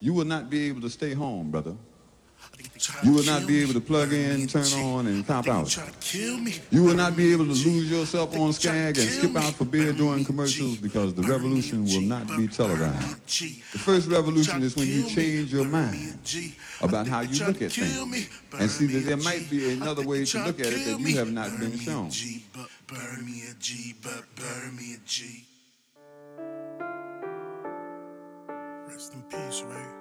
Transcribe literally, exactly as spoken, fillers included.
You will not be able to stay home, brother. You will not be able to plug in, turn on, and cop out. You will not be able to lose yourself on Skag and skip out for beer during commercials because the revolution will not be televised. The first revolution is when you change your mind about how you look at things and see that there might be another way to look at it that you have not been shown. Burn me a G, but burn me a G. Rest in peace, Ray.